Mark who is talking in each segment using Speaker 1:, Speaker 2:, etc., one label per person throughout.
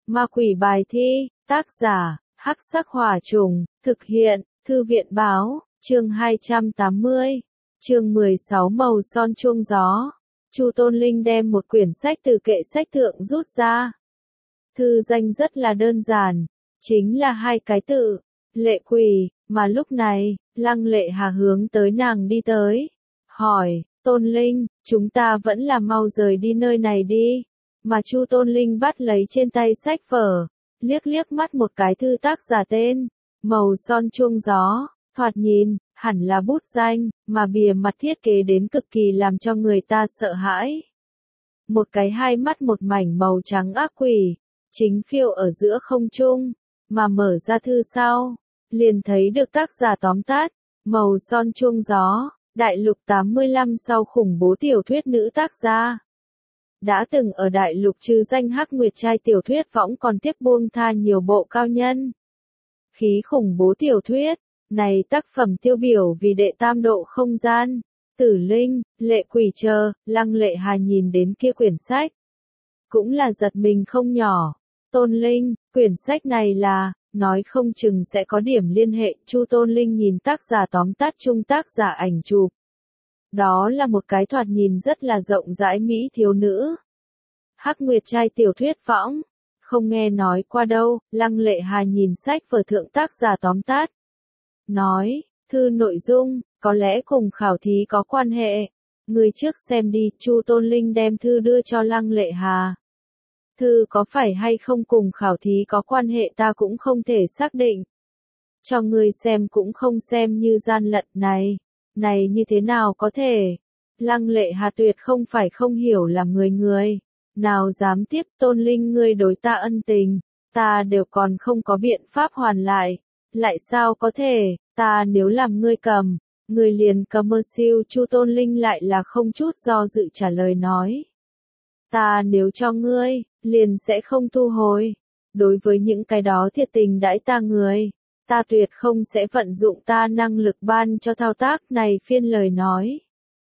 Speaker 1: Ma quỷ bài thi, tác giả, Hắc Sắc Hỏa Trùng, thực hiện, Thư viện báo, chương 280, chương 16 màu son chuông gió. Chu Tôn Linh đem một quyển sách từ kệ sách thượng rút ra. Thư danh rất là đơn giản, chính là hai cái tự, Lệ Quỷ, mà lúc này, Lăng Lệ Hà hướng tới nàng đi tới, hỏi, Tôn Linh, chúng ta vẫn là mau rời đi nơi này đi. Mà Chu Tôn Linh bắt lấy trên tay sách vở, liếc liếc mắt một cái thư tác giả tên, màu son chuông gió, thoạt nhìn, hẳn là bút danh, mà bìa mặt thiết kế đến cực kỳ làm cho người ta sợ hãi. Một cái hai mắt một mảnh màu trắng ác quỷ, chính phiêu ở giữa không trung, mà mở ra thư sau, liền thấy được tác giả tóm tắt, màu son chuông gió, đại lục 85 sau khủng bố tiểu thuyết nữ tác gia. Đã từng ở đại lục trừ danh Hắc Nguyệt trai tiểu thuyết võng còn tiếp buông tha nhiều bộ cao nhân. Khí khủng bố tiểu thuyết, này tác phẩm tiêu biểu vì đệ tam độ không gian, Tử Linh, Lệ Quỷ chờ, Lăng Lệ Hà nhìn đến kia quyển sách. Cũng là giật mình không nhỏ. Tôn Linh, quyển sách này là, nói không chừng sẽ có điểm liên hệ. Chu Tôn Linh nhìn tác giả tóm tắt chung tác giả ảnh chụp. Đó là một cái thoạt nhìn rất là rộng rãi mỹ thiếu nữ. Hắc Nguyệt trai tiểu thuyết võng, không nghe nói qua đâu. Lăng Lệ Hà nhìn sách vở thượng tác giả tóm tắt. Nói, thư nội dung, có lẽ cùng khảo thí có quan hệ. Người trước xem đi. Chu Tôn Linh đem thư đưa cho Lăng Lệ Hà. Thư có phải hay không cùng khảo thí có quan hệ ta cũng không thể xác định. Cho người xem cũng không xem như gian lận này. Này như thế nào có thể? Lăng Lệ Hà tuyệt không phải không hiểu là người. Nào dám tiếp Tôn Linh ngươi đối ta ân tình. Ta đều còn không có biện pháp hoàn lại. Lại sao có thể, ta nếu làm ngươi cầm. Ngươi liền cầm mơ siêu. Chu Tôn Linh lại là không chút do dự trả lời nói. Ta nếu cho ngươi, liền sẽ không thu hồi. Đối với những cái đó thiệt tình đãi ta người, ta tuyệt không sẽ vận dụng ta năng lực ban cho thao tác này phiên lời nói.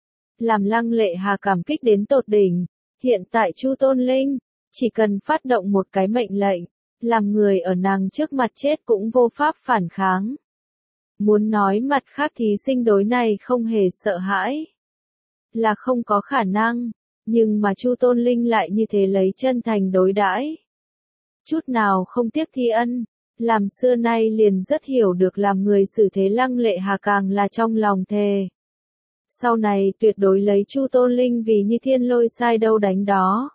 Speaker 1: Làm Lăng Lệ Hà cảm kích đến tột đỉnh. Hiện tại Chu Tôn Linh, chỉ cần phát động một cái mệnh lệnh, làm người ở nàng trước mặt chết cũng vô pháp phản kháng. Muốn nói mặt khác thí sinh đối này không hề sợ hãi, là không có khả năng. Nhưng mà Chu Tôn Linh lại như thế lấy chân thành đối đãi, chút nào không tiếc thi ân, làm xưa nay liền rất hiểu được làm người xử thế. Lăng Lệ Hà càng là trong lòng thề. Sau này tuyệt đối lấy Chu Tôn Linh vì như thiên lôi sai đâu đánh đó.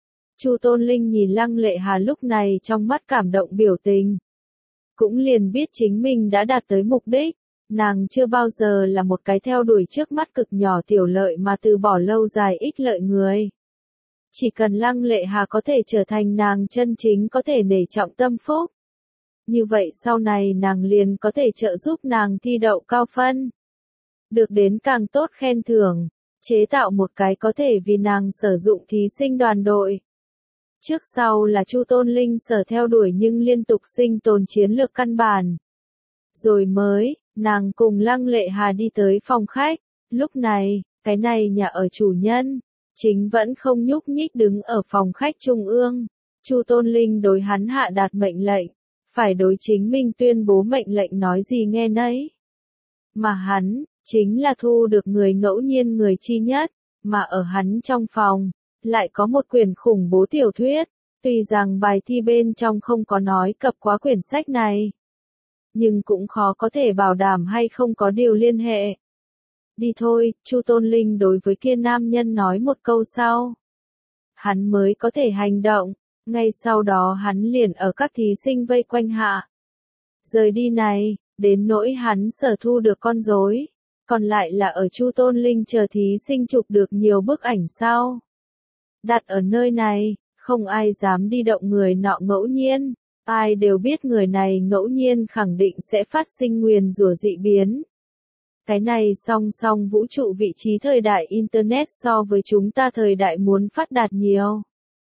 Speaker 1: Chu Tôn Linh nhìn Lăng Lệ Hà lúc này trong mắt cảm động biểu tình. Cũng liền biết chính mình đã đạt tới mục đích. Nàng chưa bao giờ là một cái theo đuổi trước mắt cực nhỏ tiểu lợi mà từ bỏ lâu dài ích lợi người. Chỉ cần Lăng Lệ Hà có thể trở thành nàng chân chính có thể nể trọng tâm phúc. Như vậy sau này nàng liền có thể trợ giúp nàng thi đậu cao phân. Được đến càng tốt khen thưởng, chế tạo một cái có thể vì nàng sử dụng thí sinh đoàn đội. Trước sau là Chu Tôn Linh sở theo đuổi nhưng liên tục sinh tồn chiến lược căn bản. Rồi mới, nàng cùng Lăng Lệ Hà đi tới phòng khách. Lúc này, cái này nhà ở chủ nhân, chính vẫn không nhúc nhích đứng ở phòng khách trung ương. Chu Tôn Linh đối hắn hạ đạt mệnh lệnh, phải đối chính mình tuyên bố mệnh lệnh nói gì nghe nấy. Mà hắn, chính là thu được người ngẫu nhiên người chi nhất, mà ở hắn trong phòng, lại có một quyển khủng bố tiểu thuyết. Tuy rằng bài thi bên trong không có nói cập quá quyển sách này, nhưng cũng khó có thể bảo đảm hay không có điều liên hệ. Đi thôi, Chu Tôn Linh đối với kia nam nhân nói một câu sau. Hắn mới có thể hành động, ngay sau đó hắn liền ở các thí sinh vây quanh hạ. Rời đi này, đến nỗi hắn sở thu được con rối, còn lại là ở Chu Tôn Linh chờ thí sinh chụp được nhiều bức ảnh sau. Đặt ở nơi này, không ai dám đi động người nọ ngẫu nhiên. Ai đều biết người này ngẫu nhiên khẳng định sẽ phát sinh nguyền rủa dị biến. Cái này song song vũ trụ vị trí thời đại Internet so với chúng ta thời đại muốn phát đạt nhiều.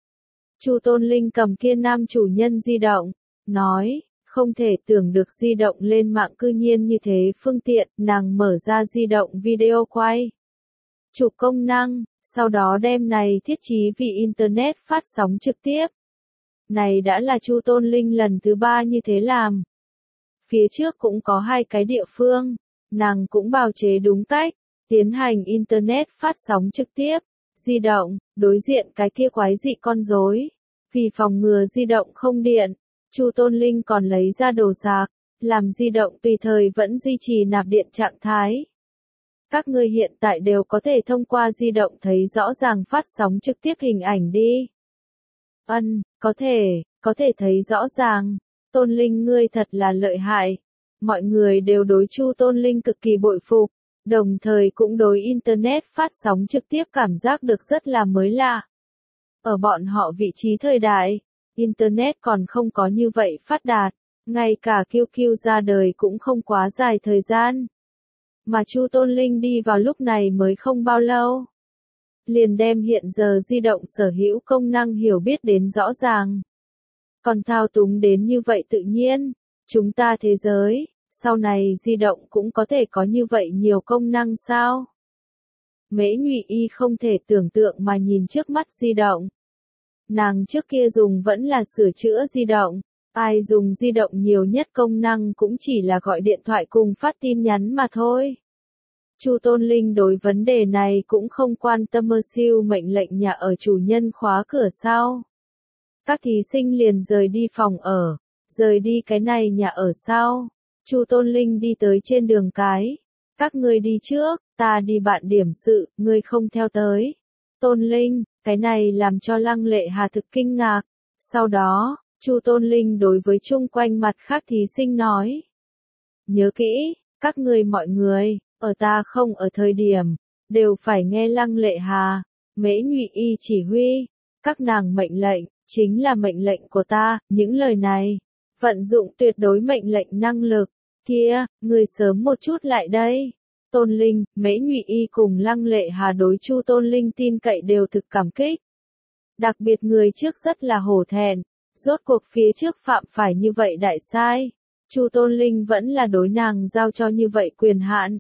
Speaker 1: Chu Tôn Linh cầm kia nam chủ nhân di động, nói, không thể tưởng được di động lên mạng cư nhiên như thế phương tiện. Nàng mở ra di động video quay, chụp công năng, sau đó đem này thiết trí vì Internet phát sóng trực tiếp. Này đã là Chu Tôn Linh lần thứ 3 như thế làm. Phía trước cũng có 2 cái địa phương, nàng cũng bào chế đúng cách, tiến hành Internet phát sóng trực tiếp, di động, đối diện cái kia quái dị con rối. Vì phòng ngừa di động không điện, Chu Tôn Linh còn lấy ra đồ sạc, làm di động tùy thời vẫn duy trì nạp điện trạng thái. Các ngươi hiện tại đều có thể thông qua di động thấy rõ ràng phát sóng trực tiếp hình ảnh đi. Có thể thấy rõ ràng. Tôn Linh ngươi thật là lợi hại. Mọi người đều đối Chu Tôn Linh cực kỳ bội phục, đồng thời cũng đối Internet phát sóng trực tiếp cảm giác được rất là mới lạ. Ở bọn họ vị trí thời đại, Internet còn không có như vậy phát đạt, ngay cả QQ ra đời cũng không quá dài thời gian. Mà Chu Tôn Linh đi vào lúc này mới không bao lâu. Liền đem hiện giờ di động sở hữu công năng hiểu biết đến rõ ràng. Còn thao túng đến như vậy tự nhiên, chúng ta thế giới, sau này di động cũng có thể có như vậy nhiều công năng sao? Mễ Nhụy Y không thể tưởng tượng mà nhìn trước mắt di động. Nàng trước kia dùng vẫn là sửa chữa di động, ai dùng di động nhiều nhất công năng cũng chỉ là gọi điện thoại cùng phát tin nhắn mà thôi. Chu Tôn Linh đối vấn đề này cũng không quan tâm siêu mệnh lệnh nhà ở chủ nhân khóa cửa sao. Các thí sinh liền rời đi phòng ở, rời đi cái này nhà ở sao. Chu Tôn Linh đi tới trên đường cái. Các ngươi đi trước, ta đi bạn điểm sự, ngươi không theo tới. Tôn Linh, cái này làm cho Lăng Lệ Hà thực kinh ngạc. Sau đó, Chu Tôn Linh đối với chung quanh mặt khác thí sinh nói. Nhớ kỹ, các ngươi mọi người, ở ta không ở thời điểm, đều phải nghe Lăng Lệ Hà, Mễ Nhụy Y chỉ huy. Các nàng mệnh lệnh, chính là mệnh lệnh của ta, những lời này. Vận dụng tuyệt đối mệnh lệnh năng lực. Kia, người sớm một chút lại đây. Tôn Linh, Mễ Nhụy Y cùng Lăng Lệ Hà đối Chu Tôn Linh tin cậy đều thực cảm kích. Đặc biệt người trước rất là hổ thẹn, rốt cuộc phía trước phạm phải như vậy đại sai. Chu Tôn Linh vẫn là đối nàng giao cho như vậy quyền hạn.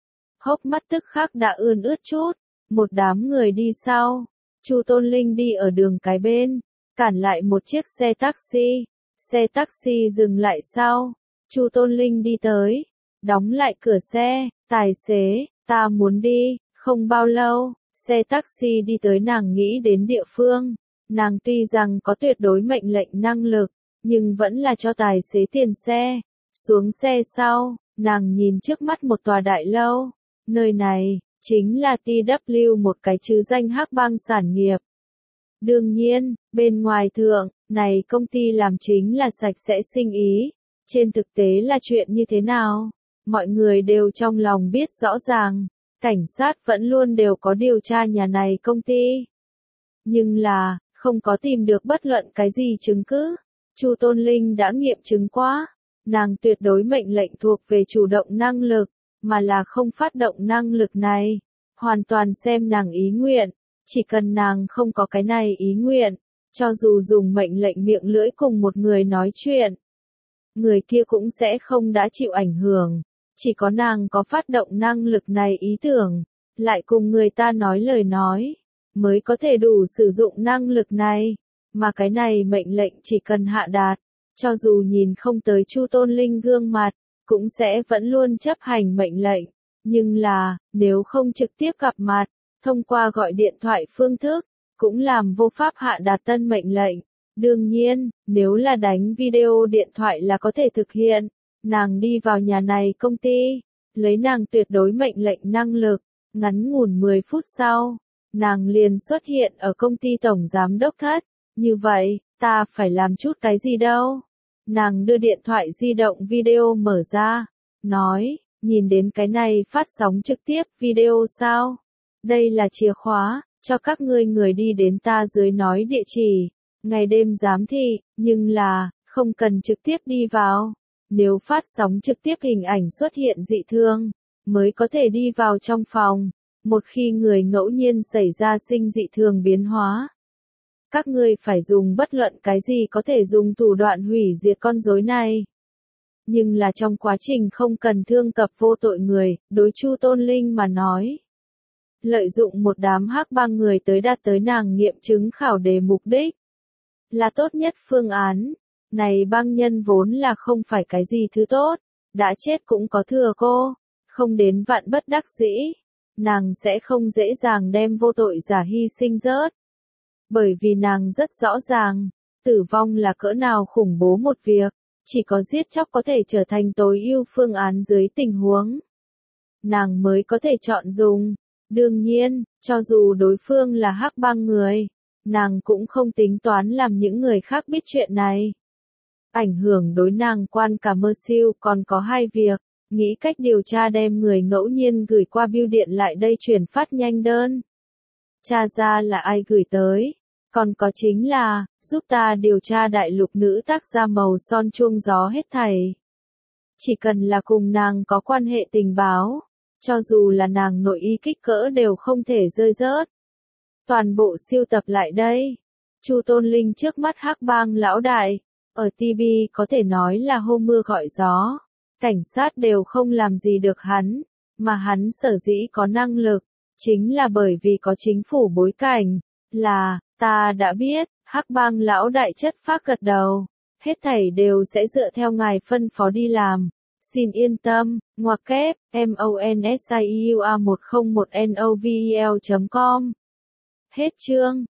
Speaker 1: Hốc mắt tức khắc đã ươn ướt chút, một đám người đi sau. Chu Tôn Linh đi ở đường cái bên, cản lại một chiếc xe taxi. Xe taxi dừng lại sau. Chu Tôn Linh đi tới, đóng lại cửa xe, tài xế, ta muốn đi. Không bao lâu, xe taxi đi tới nàng nghĩ đến địa phương. Nàng tuy rằng có tuyệt đối mệnh lệnh năng lực, nhưng vẫn là cho tài xế tiền xe. Xuống xe sau, nàng nhìn trước mắt một tòa đại lâu. Nơi này, chính là TW, một cái chứ danh hắc bang sản nghiệp. Đương nhiên, bên ngoài thượng, này công ty làm chính là sạch sẽ sinh ý. Trên thực tế là chuyện như thế nào? Mọi người đều trong lòng biết rõ ràng. Cảnh sát vẫn luôn đều có điều tra nhà này công ty. Nhưng là, không có tìm được bất luận cái gì chứng cứ. Chu Tôn Linh đã nghiệm chứng quá. Nàng tuyệt đối mệnh lệnh thuộc về chủ động năng lực, mà là không phát động năng lực này. Hoàn toàn xem nàng ý nguyện. Chỉ cần nàng không có cái này ý nguyện, cho dù dùng mệnh lệnh miệng lưỡi cùng một người nói chuyện, người kia cũng sẽ không đã chịu ảnh hưởng. Chỉ có nàng có phát động năng lực này ý tưởng, lại cùng người ta nói lời nói, mới có thể đủ sử dụng năng lực này. Mà cái này mệnh lệnh chỉ cần hạ đạt, cho dù nhìn không tới Chu Tôn Linh gương mặt, cũng sẽ vẫn luôn chấp hành mệnh lệnh. Nhưng là, nếu không trực tiếp gặp mặt, thông qua gọi điện thoại phương thức, cũng làm vô pháp hạ đạt tân mệnh lệnh. Đương nhiên, nếu là đánh video điện thoại là có thể thực hiện. Nàng đi vào nhà này công ty, lấy nàng tuyệt đối mệnh lệnh năng lực, ngắn ngủn 10 phút sau, nàng liền xuất hiện ở công ty tổng giám đốc thất. Như vậy, ta phải làm chút cái gì đâu? Nàng đưa điện thoại di động video mở ra, nói, nhìn đến cái này phát sóng trực tiếp video sao? Đây là chìa khóa, cho các ngươi người đi đến ta dưới nói địa chỉ, ngày đêm giám thị, nhưng là, không cần trực tiếp đi vào. Nếu phát sóng trực tiếp hình ảnh xuất hiện dị thường, mới có thể đi vào trong phòng. Một khi người ngẫu nhiên xảy ra sinh dị thường biến hóa, các ngươi phải dùng bất luận cái gì có thể dùng thủ đoạn hủy diệt con rối này. Nhưng là trong quá trình không cần thương cập vô tội người, đối Chu Tôn Linh mà nói. Lợi dụng một đám hắc bang người tới đạt tới nàng nghiệm chứng khảo đề mục đích. là tốt nhất phương án. Này băng nhân vốn là không phải cái gì thứ tốt, đã chết cũng có thừa cô, không đến vạn bất đắc dĩ, nàng sẽ không dễ dàng đem vô tội giả hy sinh rớt. Bởi vì nàng rất rõ ràng, tử vong là cỡ nào khủng bố một việc, chỉ có giết chóc có thể trở thành tối ưu phương án dưới tình huống. Nàng mới có thể chọn dùng. Đương nhiên, cho dù đối phương là hắc bang người, nàng cũng không tính toán làm những người khác biết chuyện này. Ảnh hưởng đối nàng quan cả mơ siêu còn có hai việc, nghĩ cách điều tra đem người ngẫu nhiên gửi qua bưu điện lại đây chuyển phát nhanh đơn. Tra ra là ai gửi tới, còn có chính là, giúp ta điều tra đại lục nữ tác gia màu son chuông gió hết thảy. Chỉ cần là cùng nàng có quan hệ tình báo, cho dù là nàng nội y kích cỡ đều không thể rơi rớt. Toàn bộ siêu tập lại đây. Chu Tôn Linh trước mắt hắc bang lão đại, ở TB có thể nói là hô mưa gọi gió. Cảnh sát đều không làm gì được hắn, mà hắn sở dĩ có năng lực, chính là bởi vì có chính phủ bối cảnh, là, ta đã biết, hắc bang lão đại chất phác gật đầu, hết thảy đều sẽ dựa theo ngài phân phó đi làm. Xin yên tâm, ngoặc kép, MONSIUA101NOVEL.com. Hết chương.